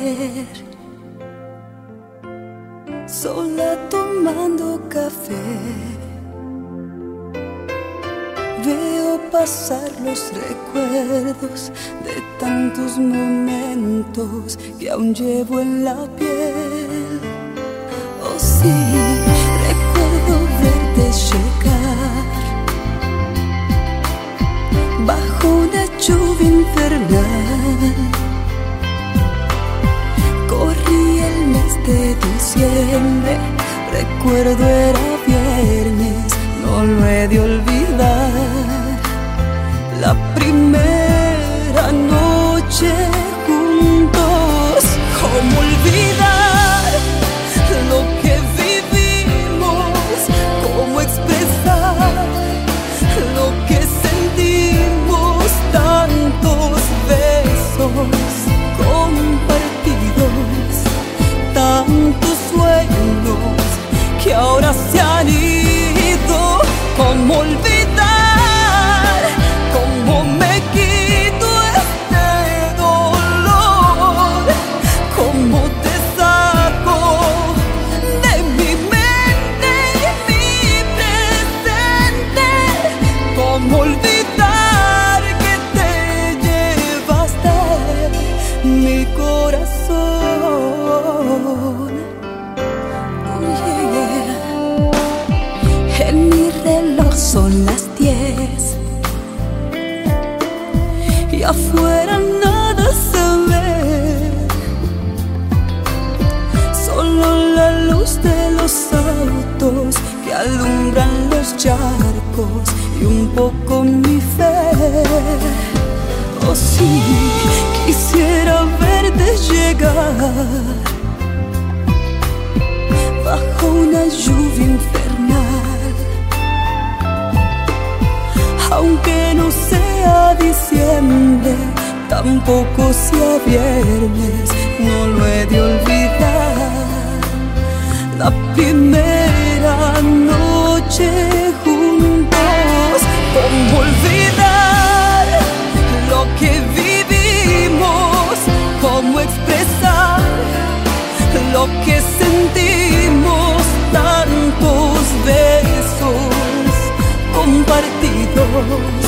ayer, sola tomando café, veo pasar los recuerdos de tantos momentos que aún llevo en la piel. Oh sí, recuerdo verte llegar bajo una lluvia infernal. Corrí el mes de diciembre, recuerdo era viernes, no lo he de olvidar. La primera noche juntos, ¿cómo olvidar lo que vivimos? ¿Cómo expresar lo que sentimos? Tantos besos compartidos, tantos sueños que ahora se han ido. ¿Cómo olvidar? ¿Cómo me quito este dolor? ¿Cómo te saco de mi mente y mi presente? ¿Cómo olvidar que te llevaste mi corazón? En mi reloj son las 10 y afuera nada se ve, solo la luz de los autos que alumbran los charcos y un poco mi fe. Oh sí, quisiera verte llegar bajo una lluvia infernal, aunque no sea diciembre, tampoco sea viernes, no lo he de olvidar. La primera noche juntos, ¿cómo olvidar lo que vivimos? ¿Cómo expresar lo que sentimos? Tantos besos compartidos,